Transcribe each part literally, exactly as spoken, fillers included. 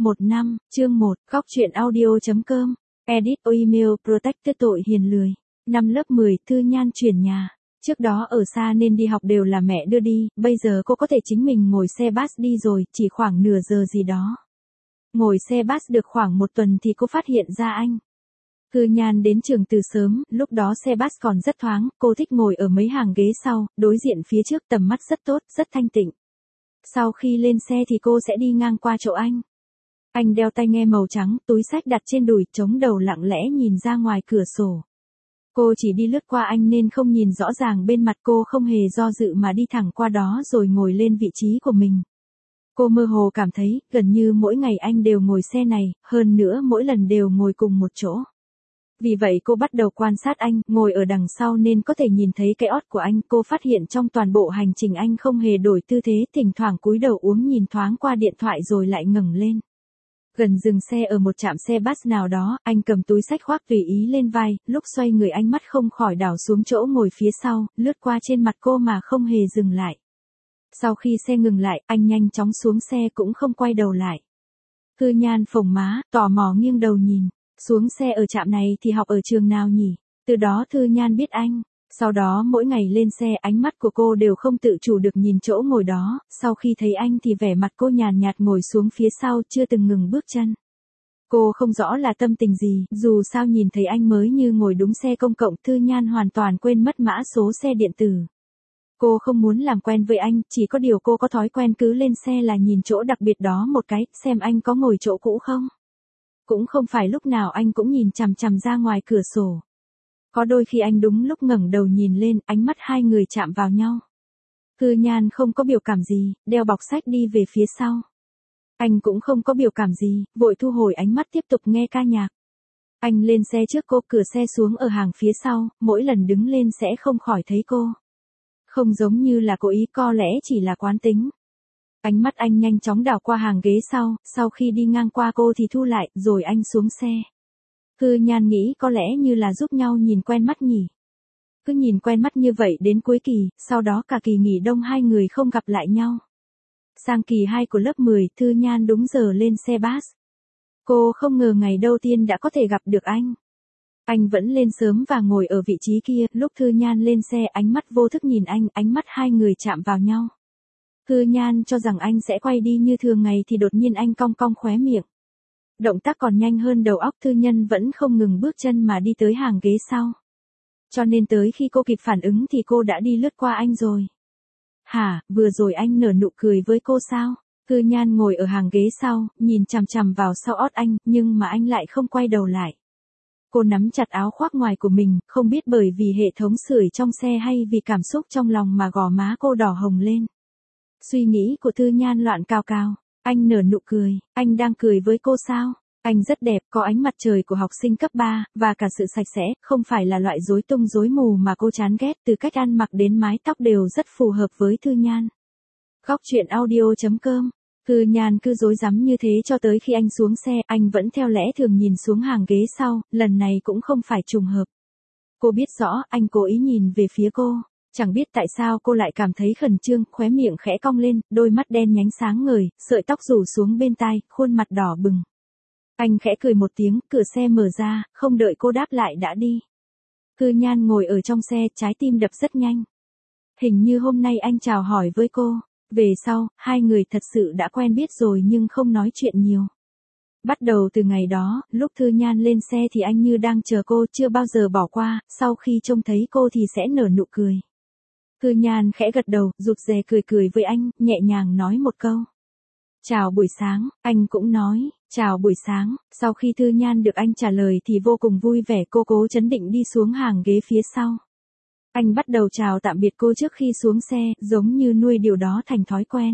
Một năm, chương một, góc truyện audio.com, edit email protect tội hiền lười. Năm lớp mười, Thư Nhan chuyển nhà. Trước đó ở xa nên đi học đều là mẹ đưa đi, bây giờ cô có thể chính mình ngồi xe bus đi rồi, chỉ khoảng nửa giờ gì đó. Ngồi xe bus được khoảng một tuần thì cô phát hiện ra anh. Thư Nhan đến trường từ sớm, lúc đó xe bus còn rất thoáng, cô thích ngồi ở mấy hàng ghế sau, đối diện phía trước tầm mắt rất tốt, rất thanh tịnh. Sau khi lên xe thì cô sẽ đi ngang qua chỗ anh. Anh đeo tai nghe màu trắng, túi xách đặt trên đùi, chống đầu lặng lẽ nhìn ra ngoài cửa sổ. Cô chỉ đi lướt qua anh nên không nhìn rõ ràng bên mặt, cô không hề do dự mà đi thẳng qua đó rồi ngồi lên vị trí của mình. Cô mơ hồ cảm thấy, gần như mỗi ngày anh đều ngồi xe này, hơn nữa mỗi lần đều ngồi cùng một chỗ. Vì vậy cô bắt đầu quan sát anh, ngồi ở đằng sau nên có thể nhìn thấy cái ót của anh. Cô phát hiện trong toàn bộ hành trình anh không hề đổi tư thế, thỉnh thoảng cúi đầu uống nhìn thoáng qua điện thoại rồi lại ngẩng lên. Gần dừng xe ở một trạm xe bus nào đó, anh cầm túi xách khoác tùy ý lên vai, lúc xoay người ánh mắt không khỏi đảo xuống chỗ ngồi phía sau, lướt qua trên mặt cô mà không hề dừng lại. Sau khi xe ngừng lại, anh nhanh chóng xuống xe cũng không quay đầu lại. Thư Nhan phồng má, tò mò nghiêng đầu nhìn, xuống xe ở trạm này thì học ở trường nào nhỉ? Từ đó Thư Nhan biết anh. Sau đó mỗi ngày lên xe ánh mắt của cô đều không tự chủ được nhìn chỗ ngồi đó, sau khi thấy anh thì vẻ mặt cô nhàn nhạt ngồi xuống phía sau chưa từng ngừng bước chân. Cô không rõ là tâm tình gì, dù sao nhìn thấy anh mới như ngồi đúng xe công cộng, Thư Nhan hoàn toàn quên mất mã số xe điện tử. Cô không muốn làm quen với anh, chỉ có điều cô có thói quen cứ lên xe là nhìn chỗ đặc biệt đó một cái, xem anh có ngồi chỗ cũ không. Cũng không phải lúc nào anh cũng nhìn chằm chằm ra ngoài cửa sổ. Có đôi khi anh đúng lúc ngẩng đầu nhìn lên, ánh mắt hai người chạm vào nhau. Thư Nhan không có biểu cảm gì, đeo bọc sách đi về phía sau. Anh cũng không có biểu cảm gì, vội thu hồi ánh mắt tiếp tục nghe ca nhạc. Anh lên xe trước cô, cửa xe xuống ở hàng phía sau, mỗi lần đứng lên sẽ không khỏi thấy cô. Không giống như là cố ý, có lẽ chỉ là quán tính. Ánh mắt anh nhanh chóng đảo qua hàng ghế sau, sau khi đi ngang qua cô thì thu lại, rồi anh xuống xe. Thư Nhan nghĩ có lẽ như là giúp nhau nhìn quen mắt nhỉ. Cứ nhìn quen mắt như vậy đến cuối kỳ, sau đó cả kỳ nghỉ đông hai người không gặp lại nhau. Sang kỳ hai của lớp mười, Thư Nhan đúng giờ lên xe bus. Cô không ngờ ngày đầu tiên đã có thể gặp được anh. Anh vẫn lên sớm và ngồi ở vị trí kia, lúc Thư Nhan lên xe ánh mắt vô thức nhìn anh, ánh mắt hai người chạm vào nhau. Thư Nhan cho rằng anh sẽ quay đi như thường ngày thì đột nhiên anh cong cong khóe miệng. Động tác còn nhanh hơn đầu óc, Thư Nhân vẫn không ngừng bước chân mà đi tới hàng ghế sau. Cho nên tới khi cô kịp phản ứng thì cô đã đi lướt qua anh rồi. Hả, vừa rồi anh nở nụ cười với cô sao? Thư Nhan ngồi ở hàng ghế sau, nhìn chằm chằm vào sau ót anh, nhưng mà anh lại không quay đầu lại. Cô nắm chặt áo khoác ngoài của mình, không biết bởi vì hệ thống sưởi trong xe hay vì cảm xúc trong lòng mà gò má cô đỏ hồng lên. Suy nghĩ của Thư Nhan loạn cào cào. Anh nở nụ cười, anh đang cười với cô sao? Anh rất đẹp, có ánh mặt trời của học sinh cấp ba, và cả sự sạch sẽ, không phải là loại rối tung rối mù mà cô chán ghét, từ cách ăn mặc đến mái tóc đều rất phù hợp với Thư Nhan. Góc truyện audio.com. Thư Nhan cứ rối rắm như thế cho tới khi anh xuống xe, anh vẫn theo lẽ thường nhìn xuống hàng ghế sau, lần này cũng không phải trùng hợp. Cô biết rõ, anh cố ý nhìn về phía cô. Chẳng biết tại sao cô lại cảm thấy khẩn trương, khóe miệng khẽ cong lên, đôi mắt đen nhánh sáng ngời, sợi tóc rủ xuống bên tai, khuôn mặt đỏ bừng. Anh khẽ cười một tiếng, cửa xe mở ra, không đợi cô đáp lại đã đi. Thư Nhan ngồi ở trong xe, trái tim đập rất nhanh. Hình như hôm nay anh chào hỏi với cô. Về sau, hai người thật sự đã quen biết rồi nhưng không nói chuyện nhiều. Bắt đầu từ ngày đó, lúc Thư Nhan lên xe thì anh như đang chờ cô, chưa bao giờ bỏ qua, sau khi trông thấy cô thì sẽ nở nụ cười. Thư Nhan khẽ gật đầu, rụt rè cười cười với anh, nhẹ nhàng nói một câu. Chào buổi sáng, anh cũng nói, chào buổi sáng, sau khi Thư Nhan được anh trả lời thì vô cùng vui vẻ, cô cố chấn định đi xuống hàng ghế phía sau. Anh bắt đầu chào tạm biệt cô trước khi xuống xe, giống như nuôi điều đó thành thói quen.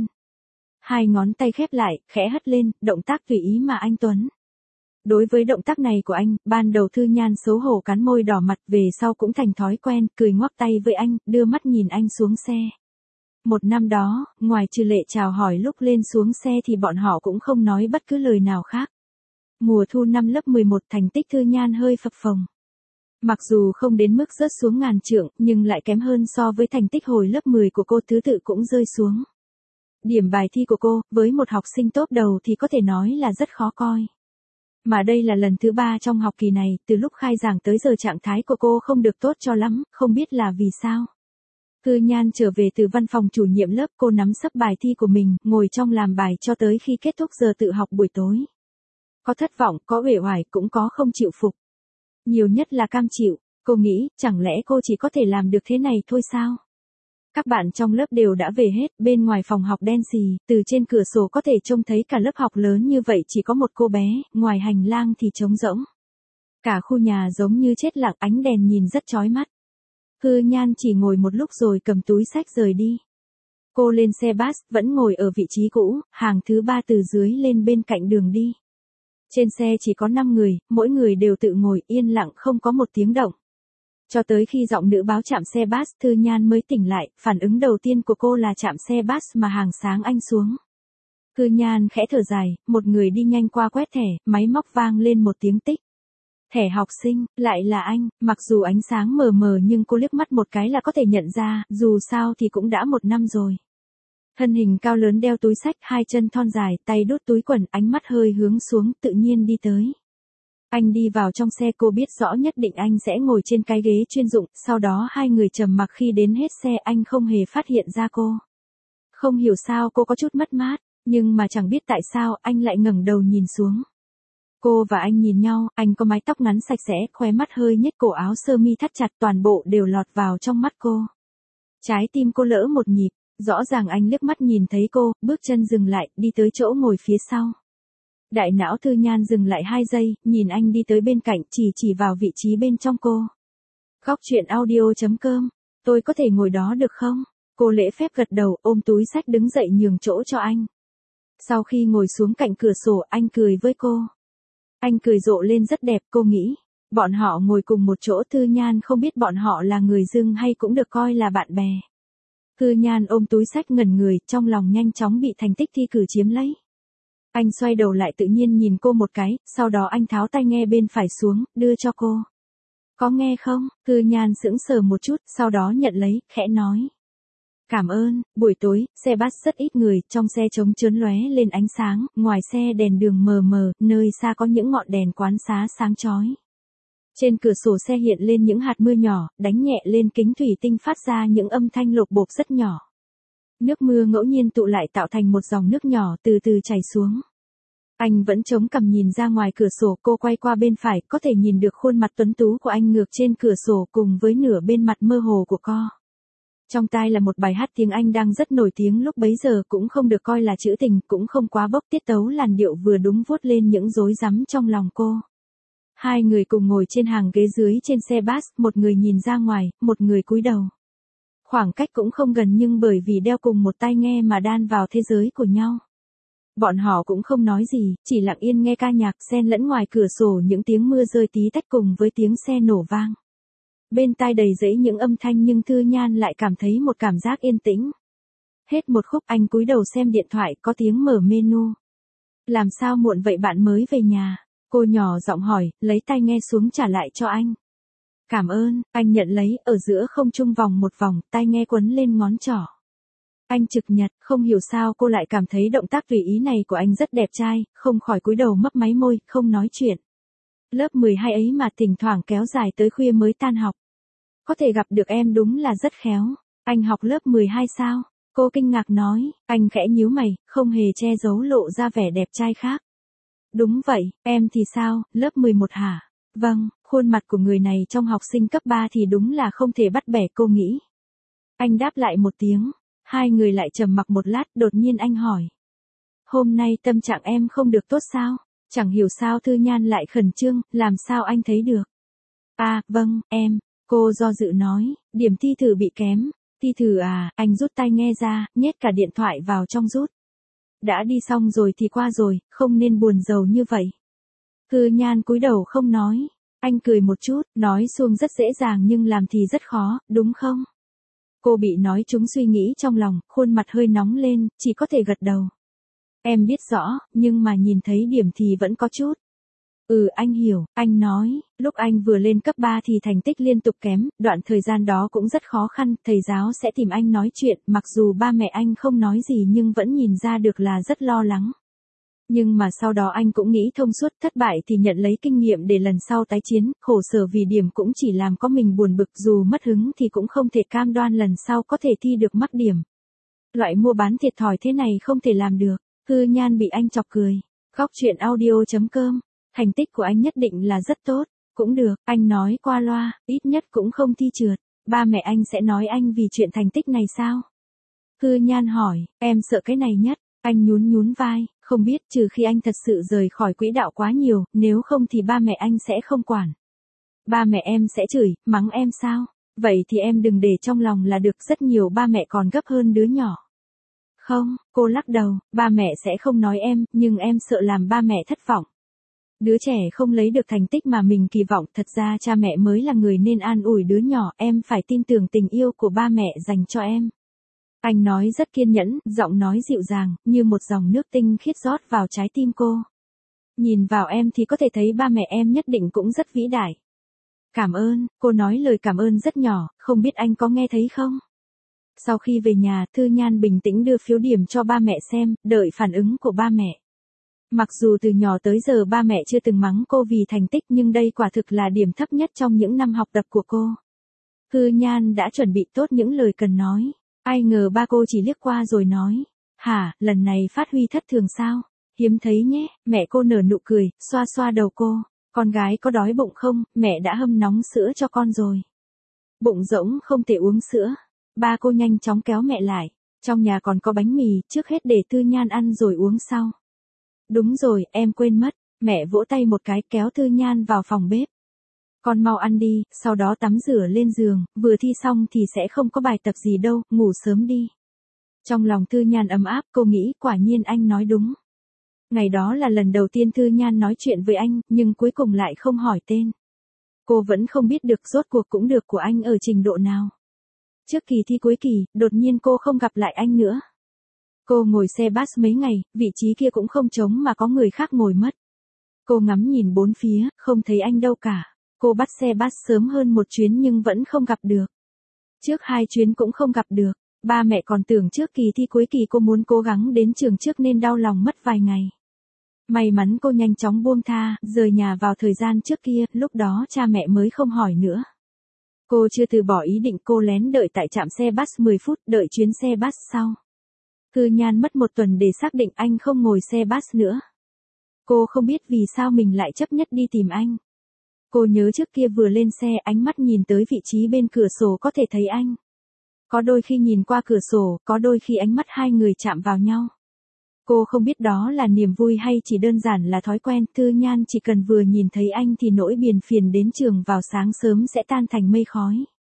Hai ngón tay khép lại, khẽ hất lên, động tác tùy ý mà anh Tuấn. Đối với động tác này của anh, ban đầu Thư Nhan xấu hổ cắn môi đỏ mặt, về sau cũng thành thói quen, cười ngoắc tay với anh, đưa mắt nhìn anh xuống xe. Một năm đó, ngoài trừ lệ chào hỏi lúc lên xuống xe thì bọn họ cũng không nói bất cứ lời nào khác. Mùa thu năm lớp mười một, thành tích Thư Nhan hơi phập phồng. Mặc dù không đến mức rớt xuống ngàn trượng, nhưng lại kém hơn so với thành tích hồi lớp mười của cô, thứ tự cũng rơi xuống. Điểm bài thi của cô, với một học sinh top đầu thì có thể nói là rất khó coi. Mà đây là lần thứ ba trong học kỳ này, từ lúc khai giảng tới giờ trạng thái của cô không được tốt cho lắm, không biết là vì sao. Thư Nhan trở về từ văn phòng chủ nhiệm lớp, cô nắm sấp bài thi của mình, ngồi trong làm bài cho tới khi kết thúc giờ tự học buổi tối. Có thất vọng, có uể oải, cũng có không chịu phục. Nhiều nhất là cam chịu, cô nghĩ, chẳng lẽ cô chỉ có thể làm được thế này thôi sao? Các bạn trong lớp đều đã về hết, bên ngoài phòng học đen xì, từ trên cửa sổ có thể trông thấy cả lớp học lớn như vậy chỉ có một cô bé, ngoài hành lang thì trống rỗng. Cả khu nhà giống như chết lặng, ánh đèn nhìn rất chói mắt. Thư Nhan chỉ ngồi một lúc rồi cầm túi xách rời đi. Cô lên xe bus, vẫn ngồi ở vị trí cũ, hàng thứ ba từ dưới lên bên cạnh đường đi. Trên xe chỉ có năm người, mỗi người đều tự ngồi yên lặng không có một tiếng động. Cho tới khi giọng nữ báo chạm xe bus, Thư Nhan mới tỉnh lại, phản ứng đầu tiên của cô là chạm xe bus mà hàng sáng anh xuống. Thư Nhan khẽ thở dài, một người đi nhanh qua quét thẻ, máy móc vang lên một tiếng tích. Thẻ học sinh, lại là anh, mặc dù ánh sáng mờ mờ nhưng cô liếc mắt một cái là có thể nhận ra, dù sao thì cũng đã một năm rồi. Thân hình cao lớn đeo túi xách, hai chân thon dài, tay đút túi quần, ánh mắt hơi hướng xuống, tự nhiên đi tới. Anh đi vào trong xe, cô biết rõ nhất định anh sẽ ngồi trên cái ghế chuyên dụng, sau đó hai người trầm mặc khi đến hết xe, anh không hề phát hiện ra cô. Không hiểu sao cô có chút mất mát, nhưng mà chẳng biết tại sao anh lại ngẩng đầu nhìn xuống. Cô và anh nhìn nhau, anh có mái tóc ngắn sạch sẽ, khóe mắt hơi nhếch, cổ áo sơ mi thắt chặt, toàn bộ đều lọt vào trong mắt cô. Trái tim cô lỡ một nhịp, rõ ràng anh liếc mắt nhìn thấy cô, bước chân dừng lại, đi tới chỗ ngồi phía sau. Đại não Thư Nhan dừng lại hai giây, nhìn anh đi tới bên cạnh, chỉ chỉ vào vị trí bên trong cô. Góc truyện audio chấm com, tôi có thể ngồi đó được không? Cô lễ phép gật đầu, ôm túi xách đứng dậy nhường chỗ cho anh. Sau khi ngồi xuống cạnh cửa sổ, anh cười với cô. Anh cười rộ lên rất đẹp, cô nghĩ. Bọn họ ngồi cùng một chỗ, Thư Nhan không biết bọn họ là người dưng hay cũng được coi là bạn bè. Thư Nhan ôm túi xách ngẩn người, trong lòng nhanh chóng bị thành tích thi cử chiếm lấy. Anh xoay đầu lại tự nhiên nhìn cô một cái, sau đó anh tháo tai nghe bên phải xuống, đưa cho cô. Có nghe không? Thư Nhan sững sờ một chút, sau đó nhận lấy, khẽ nói. Cảm ơn. Buổi tối, xe bus rất ít người, trong xe trống trơn lóe lên ánh sáng, ngoài xe đèn đường mờ mờ, nơi xa có những ngọn đèn quán xá sáng chói. Trên cửa sổ xe hiện lên những hạt mưa nhỏ, đánh nhẹ lên kính thủy tinh phát ra những âm thanh lộp bộp rất nhỏ. Nước mưa ngẫu nhiên tụ lại tạo thành một dòng nước nhỏ từ từ chảy xuống. Anh vẫn chống cằm nhìn ra ngoài cửa sổ, cô quay qua bên phải, có thể nhìn được khuôn mặt tuấn tú của anh ngược trên cửa sổ cùng với nửa bên mặt mơ hồ của cô. Trong tai là một bài hát tiếng Anh đang rất nổi tiếng lúc bấy giờ, cũng không được coi là trữ tình, cũng không quá bốc, tiết tấu làn điệu vừa đúng vuốt lên những rối rắm trong lòng cô. Hai người cùng ngồi trên hàng ghế dưới trên xe bus, một người nhìn ra ngoài, một người cúi đầu. Khoảng cách cũng không gần nhưng bởi vì đeo cùng một tai nghe mà đan vào thế giới của nhau. Bọn họ cũng không nói gì, chỉ lặng yên nghe ca nhạc, xen lẫn ngoài cửa sổ những tiếng mưa rơi tí tách cùng với tiếng xe nổ vang. Bên tai đầy rẫy những âm thanh nhưng Thư Nhan lại cảm thấy một cảm giác yên tĩnh. Hết một khúc anh cúi đầu xem điện thoại, có tiếng mở menu. Làm sao muộn vậy, bạn mới về nhà? Cô nhỏ giọng hỏi, lấy tai nghe xuống trả lại cho anh. Cảm ơn, anh nhận lấy, ở giữa không trung vòng một vòng, tai nghe quấn lên ngón trỏ. Anh trực nhật, không hiểu sao cô lại cảm thấy động tác tùy ý này của anh rất đẹp trai, không khỏi cúi đầu mấp máy môi, không nói chuyện. Lớp mười hai ấy mà thỉnh thoảng kéo dài tới khuya mới tan học. Có thể gặp được em đúng là rất khéo. Anh học lớp mười hai sao? Cô kinh ngạc nói, anh khẽ nhíu mày, không hề che giấu lộ ra vẻ đẹp trai khác. Đúng vậy, em thì sao, lớp mười một hả? Vâng, khuôn mặt của người này trong học sinh cấp ba thì đúng là không thể bắt bẻ, cô nghĩ. Anh đáp lại một tiếng, hai người lại trầm mặc một lát, đột nhiên anh hỏi. Hôm nay tâm trạng em không được tốt sao? Chẳng hiểu sao Thư Nhan lại khẩn trương, làm sao anh thấy được? À, vâng, em, cô do dự nói, điểm thi thử bị kém. Thi thử à, anh rút tai nghe ra, nhét cả điện thoại vào trong rút. Đã đi xong rồi thì qua rồi, không nên buồn rầu như vậy. Thư Nhan cúi đầu không nói. Anh cười một chút, nói suông rất dễ dàng nhưng làm thì rất khó, đúng không? Cô bị nói trúng suy nghĩ trong lòng, khuôn mặt hơi nóng lên, chỉ có thể gật đầu. Em biết rõ, nhưng mà nhìn thấy điểm thì vẫn có chút. Ừ anh hiểu, anh nói, lúc anh vừa lên cấp ba thì thành tích liên tục kém, đoạn thời gian đó cũng rất khó khăn, thầy giáo sẽ tìm anh nói chuyện, mặc dù ba mẹ anh không nói gì nhưng vẫn nhìn ra được là rất lo lắng. Nhưng mà sau đó anh cũng nghĩ thông suốt, thất bại thì nhận lấy kinh nghiệm để lần sau tái chiến, khổ sở vì điểm cũng chỉ làm có mình buồn bực, dù mất hứng thì cũng không thể cam đoan lần sau có thể thi được mắc điểm. Loại mua bán thiệt thòi thế này không thể làm được. Hư Nhan bị anh chọc cười. Góc truyện audio chấm com. Thành tích của anh nhất định là rất tốt. Cũng được, anh nói qua loa, ít nhất cũng không thi trượt. Ba mẹ anh sẽ nói anh vì chuyện thành tích này sao? Hư Nhan hỏi, em sợ cái này nhất. Anh nhún nhún vai, không biết, trừ khi anh thật sự rời khỏi quỹ đạo quá nhiều, nếu không thì ba mẹ anh sẽ không quản. Ba mẹ em sẽ chửi, mắng em sao? Vậy thì em đừng để trong lòng là được, rất nhiều ba mẹ còn gấp hơn đứa nhỏ. Không, cô lắc đầu, ba mẹ sẽ không nói em, nhưng em sợ làm ba mẹ thất vọng. Đứa trẻ không lấy được thành tích mà mình kỳ vọng, thật ra cha mẹ mới là người nên an ủi đứa nhỏ, em phải tin tưởng tình yêu của ba mẹ dành cho em. Anh nói rất kiên nhẫn, giọng nói dịu dàng, như một dòng nước tinh khiết rót vào trái tim cô. Nhìn vào em thì có thể thấy ba mẹ em nhất định cũng rất vĩ đại. Cảm ơn, cô nói lời cảm ơn rất nhỏ, không biết anh có nghe thấy không? Sau khi về nhà, Thư Nhan bình tĩnh đưa phiếu điểm cho ba mẹ xem, đợi phản ứng của ba mẹ. Mặc dù từ nhỏ tới giờ ba mẹ chưa từng mắng cô vì thành tích nhưng đây quả thực là điểm thấp nhất trong những năm học tập của cô. Thư Nhan đã chuẩn bị tốt những lời cần nói. Ai ngờ ba cô chỉ liếc qua rồi nói. Hả, lần này phát huy thất thường sao? Hiếm thấy nhé, mẹ cô nở nụ cười, xoa xoa đầu cô. Con gái có đói bụng không, mẹ đã hâm nóng sữa cho con rồi. Bụng rỗng không thể uống sữa. Ba cô nhanh chóng kéo mẹ lại. Trong nhà còn có bánh mì, trước hết để Thư Nhan ăn rồi uống sau. Đúng rồi, em quên mất. Mẹ vỗ tay một cái kéo Thư Nhan vào phòng bếp. Con mau ăn đi, sau đó tắm rửa lên giường, vừa thi xong thì sẽ không có bài tập gì đâu, ngủ sớm đi. Trong lòng Thư Nhan ấm áp, cô nghĩ quả nhiên anh nói đúng. Ngày đó là lần đầu tiên Thư Nhan nói chuyện với anh, nhưng cuối cùng lại không hỏi tên. Cô vẫn không biết được rốt cuộc cũng được của anh ở trình độ nào. Trước kỳ thi cuối kỳ, đột nhiên cô không gặp lại anh nữa. Cô ngồi xe bus mấy ngày, vị trí kia cũng không trống mà có người khác ngồi mất. Cô ngắm nhìn bốn phía, không thấy anh đâu cả. Cô bắt xe bus sớm hơn một chuyến nhưng vẫn không gặp được. Trước hai chuyến cũng không gặp được. Ba mẹ còn tưởng trước kỳ thi cuối kỳ cô muốn cố gắng đến trường trước nên đau lòng mất vài ngày. May mắn cô nhanh chóng buông tha, rời nhà vào thời gian trước kia, lúc đó cha mẹ mới không hỏi nữa. Cô chưa từ bỏ ý định, cô lén đợi tại trạm xe bus mười phút, đợi chuyến xe bus sau. Thư Nhan mất một tuần để xác định anh không ngồi xe bus nữa. Cô không biết vì sao mình lại chấp nhất đi tìm anh. Cô nhớ trước kia vừa lên xe, ánh mắt nhìn tới vị trí bên cửa sổ có thể thấy anh. Có đôi khi nhìn qua cửa sổ, có đôi khi ánh mắt hai người chạm vào nhau. Cô không biết đó là niềm vui hay chỉ đơn giản là thói quen. Thư Nhan chỉ cần vừa nhìn thấy anh thì nỗi buồn phiền đến trường vào sáng sớm sẽ tan thành mây khói.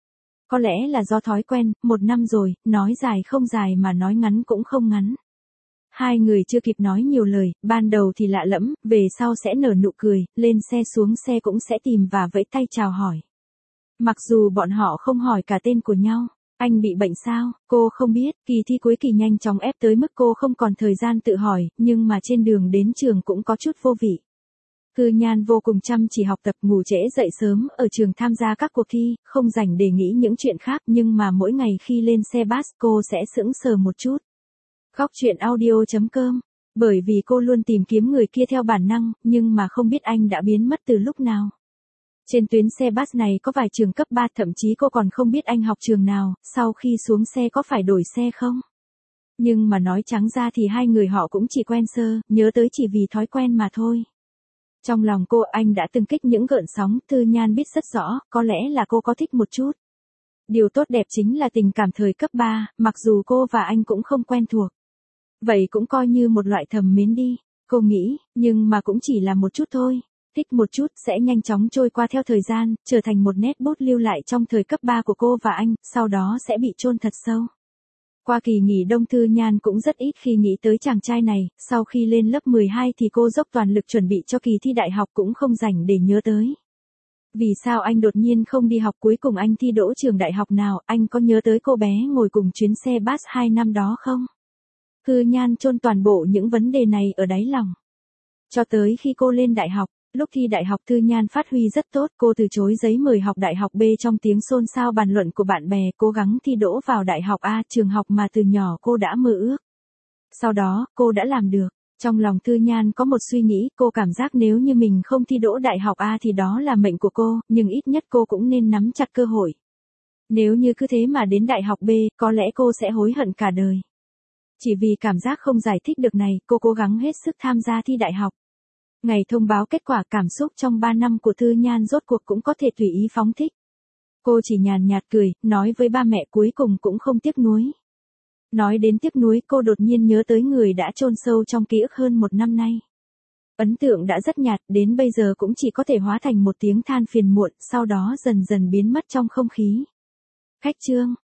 Có lẽ là do thói quen, một năm rồi, nói dài không dài mà nói ngắn cũng không ngắn. Hai người chưa kịp nói nhiều lời, ban đầu thì lạ lẫm, về sau sẽ nở nụ cười, lên xe xuống xe cũng sẽ tìm và vẫy tay chào hỏi. Mặc dù bọn họ không hỏi cả tên của nhau. Anh bị bệnh sao? Cô không biết, kỳ thi cuối kỳ nhanh chóng ép tới mức cô không còn thời gian tự hỏi, nhưng mà trên đường đến trường cũng có chút vô vị. Thư Nhan vô cùng chăm chỉ học tập, ngủ trễ dậy sớm, ở trường tham gia các cuộc thi, không rảnh để nghĩ những chuyện khác, nhưng mà mỗi ngày khi lên xe bus cô sẽ sững sờ một chút. Góc truyện audio chấm com. Bởi vì cô luôn tìm kiếm người kia theo bản năng, nhưng mà không biết anh đã biến mất từ lúc nào. Trên tuyến xe bus này có vài trường cấp ba, thậm chí cô còn không biết anh học trường nào, sau khi xuống xe có phải đổi xe không? Nhưng mà nói trắng ra thì hai người họ cũng chỉ quen sơ, nhớ tới chỉ vì thói quen mà thôi. Trong lòng cô, anh đã từng kích những gợn sóng, Thư Nhan biết rất rõ, có lẽ là cô có thích một chút. Điều tốt đẹp chính là tình cảm thời cấp ba, mặc dù cô và anh cũng không quen thuộc. Vậy cũng coi như một loại thầm mến đi, cô nghĩ, nhưng mà cũng chỉ là một chút thôi. Thích một chút sẽ nhanh chóng trôi qua theo thời gian, trở thành một nét bút lưu lại trong thời cấp ba của cô và anh, sau đó sẽ bị chôn thật sâu. Qua kỳ nghỉ đông, Thư Nhan cũng rất ít khi nghĩ tới chàng trai này, sau khi lên lớp mười hai thì cô dốc toàn lực chuẩn bị cho kỳ thi đại học, cũng không rảnh để nhớ tới. Vì sao anh đột nhiên không đi học, cuối cùng anh thi đỗ trường đại học nào, anh có nhớ tới cô bé ngồi cùng chuyến xe bus hai năm đó không? Thư Nhan chôn toàn bộ những vấn đề này ở đáy lòng. Cho tới khi cô lên đại học, Lúc thi đại học Thư Nhan phát huy rất tốt, cô từ chối giấy mời học đại học B trong tiếng xôn xao bàn luận của bạn bè, cố gắng thi đỗ vào đại học A, trường học mà từ nhỏ cô đã mơ ước. Sau đó, cô đã làm được. Trong lòng Thư Nhan có một suy nghĩ, cô cảm giác nếu như mình không thi đỗ đại học A thì đó là mệnh của cô, nhưng ít nhất cô cũng nên nắm chặt cơ hội. Nếu như cứ thế mà đến đại học B, có lẽ cô sẽ hối hận cả đời. Chỉ vì cảm giác không giải thích được này, cô cố gắng hết sức tham gia thi đại học. Ngày thông báo kết quả, cảm xúc trong ba năm của Thư Nhan rốt cuộc cũng có thể tùy ý phóng thích. Cô chỉ nhàn nhạt cười, nói với ba mẹ cuối cùng cũng không tiếc nuối. Nói đến tiếc nuối, cô đột nhiên nhớ tới người đã chôn sâu trong ký ức hơn một năm nay. Ấn tượng đã rất nhạt, đến bây giờ cũng chỉ có thể hóa thành một tiếng than phiền muộn, sau đó dần dần biến mất trong không khí. Khách trương